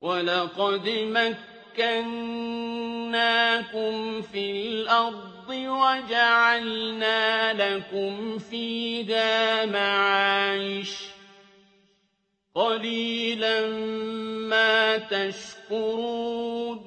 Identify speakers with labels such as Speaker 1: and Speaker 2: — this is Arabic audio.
Speaker 1: وَلَقَدْ مَكَّنَّاكُمْ فِي الْأَرْضِ وَجَعَلْنَا لَكُمْ فِيهَا مَعَايِشَ ۗ قَلِيلًا مَّا تَشْكُرُونَ